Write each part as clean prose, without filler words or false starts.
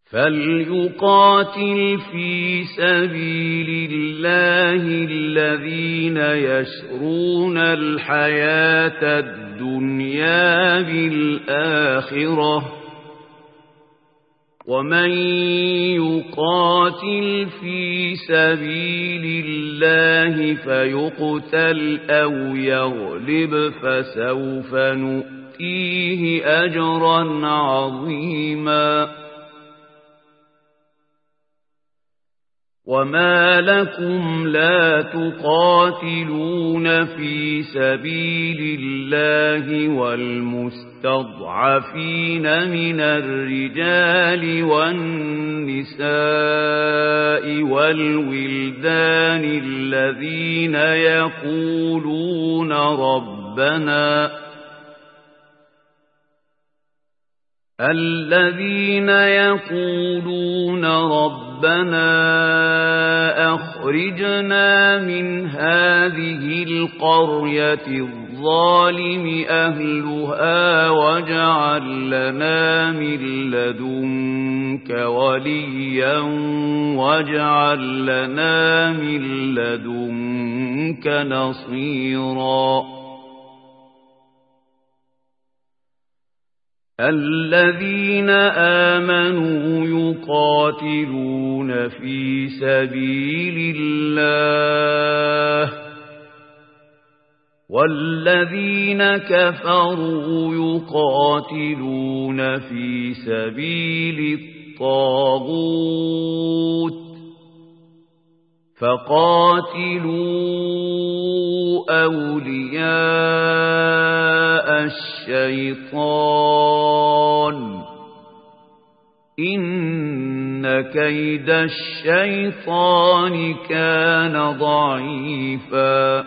فليقاتل في سبيل الله الذين يشرون الحياة الدنيا بالآخرة ومن يقاتل في سبيل الله فيقتل أو يغلب فسوف نؤتيه أجرا عظيما وما لكم لا تقاتلون في سبيل الله والمستضعفين من الرجال والنساء والولدان الذين يقولون ربنا أخرجنا من هذه القرية الظالم أهلها واجعل لنا من لدنك وليا واجعل لنا من لدنك نصيرا الذين آمنوا يقاتلون في سبيل الله والذين كفروا يقاتلون في سبيل الطاغوت فقاتلوا أولياء الشيطان إن كيد الشيطان كان ضعيفا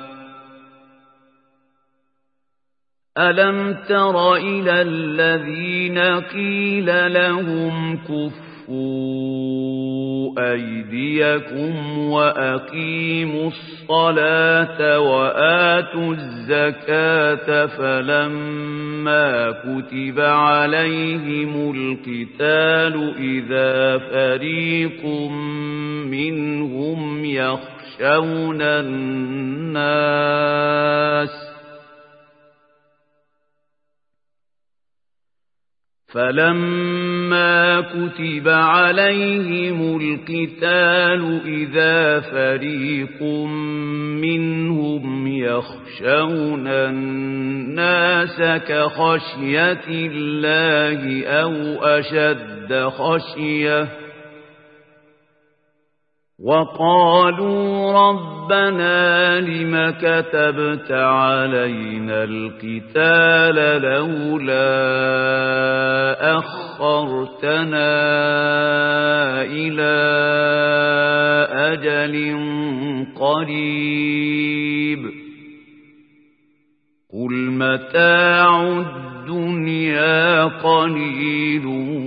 ألم تر إلى الذين قيل لهم كفوا أيديكم وأقيموا الصلاة وآتوا الزكاة فلما كتب عليهم القتال إذا فريق منهم يخشون الناس فلما كتب عليهم القتال إذا فريق منهم يخشون الناس كخشية الله أو أشد خشية وقالوا ربنا لم كتبت علينا القتال لولا أخرتنا إلى أجل قريب قل متاع الدنيا قليل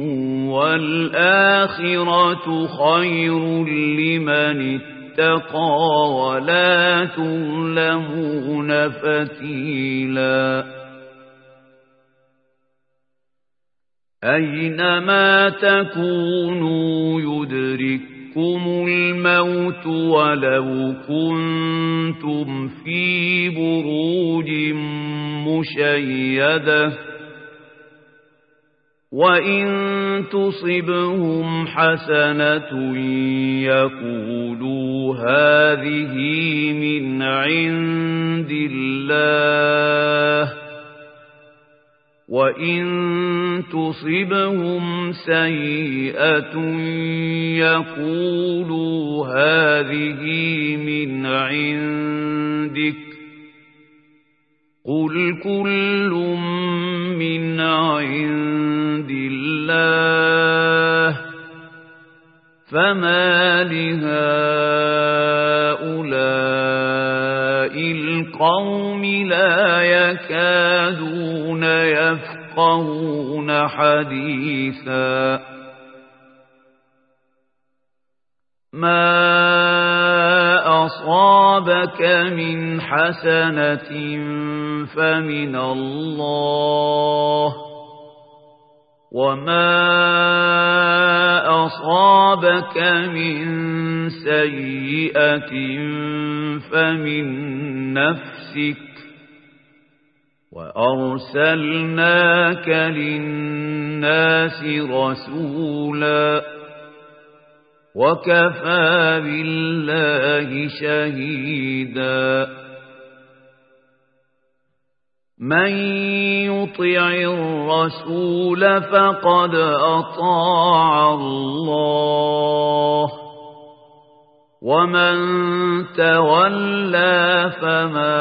والآخرة خير لمن اتقى ولا تظلمون فتيلا أينما تكونوا يدرككم الموت ولو كنتم في بروج مشيدة وإن تصبهم حسنة يقولوا هذه من عند الله وإن تصبهم سيئة يقولوا هذه من عندك قل كل من عند الله فما لهؤلاء القوم لا يكادون يفقهون حديثا ما أصابك من حسنة فمن الله وما أصابك من سيئة فمن نفسك وأرسلناك للناس رسولا وكفى بالله شهيدا من يطع الرسول فقد أطاع الله ومن تولى فما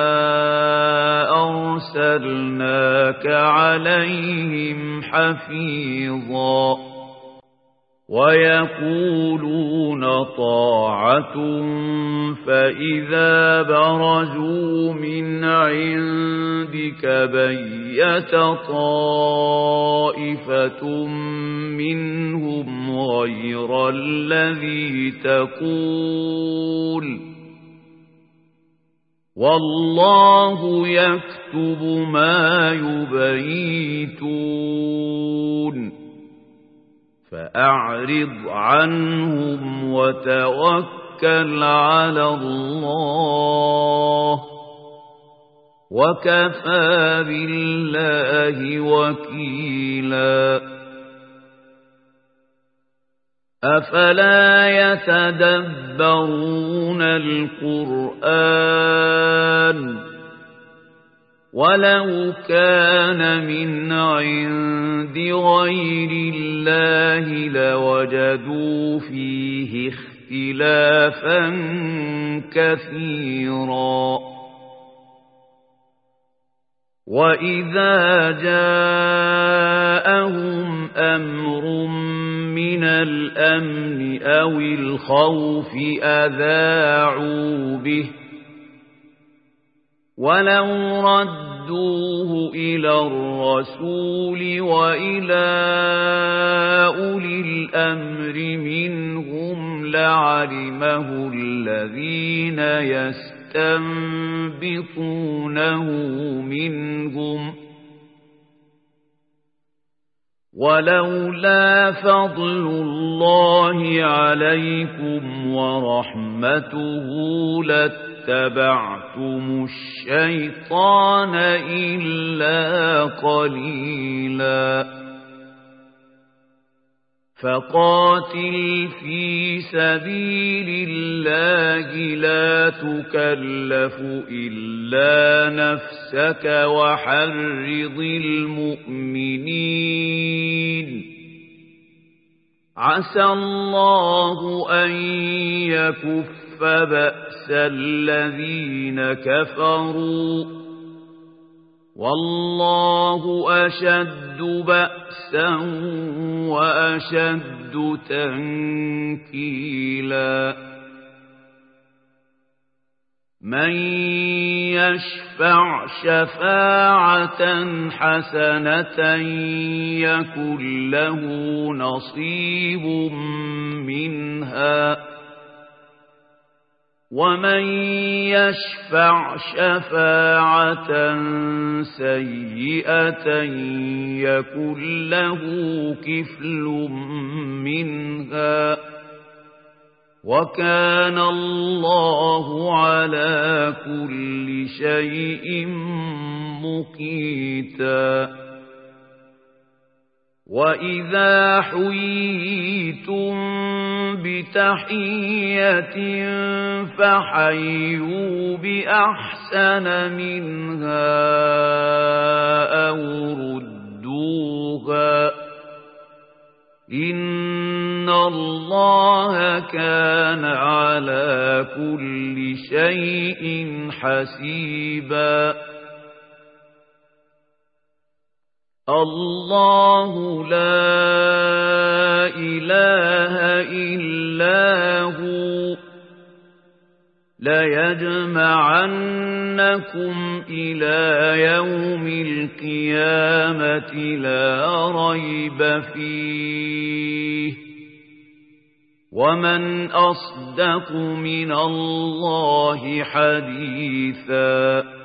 أرسلناك عليهم حفيظا ويقولون طاعة فإذا برزوا من عندك بيت طائفة منهم غير الذي تقول والله يكتب ما يبيتون فأعرض عنهم وتوكل على الله وكفى بالله وكيلا أفلا يتدبرون القرآن ولو كان من عند غير الله لوجدوا فيه اختلافا كثيرا وإذا جاءهم أمر من الأمن أو الخوف أذاعوا به ولو ردوه إلى الرسول وإلى أولي الأمر منهم لعلمه الذين يستنبطونه منهم ولولا فضل الله عليكم ورحمته لاتبعتم الشيطان إلا قليلا فقاتل في سبيل الله لا تكلف إلا نفسك وحرض المؤمنين عسى الله أن يكف بأس الذين كفروا والله أشد بأسا وأشد تنكيلا من يشفع شفاعة حسنة يكن له نصيب منها ومن يشفع شفاعة سيئة يكن له كفل منها وكان الله على كل شيء مقيتا وإذا حييتم بتحية فحيوا بأحسن منها أو ردوها إن الله كان على كل شيء حسيبا الله لا إله إلا هو ليجمعنكم إلى يوم القيامة لا ريب فيه ومن أصدق من الله حديثا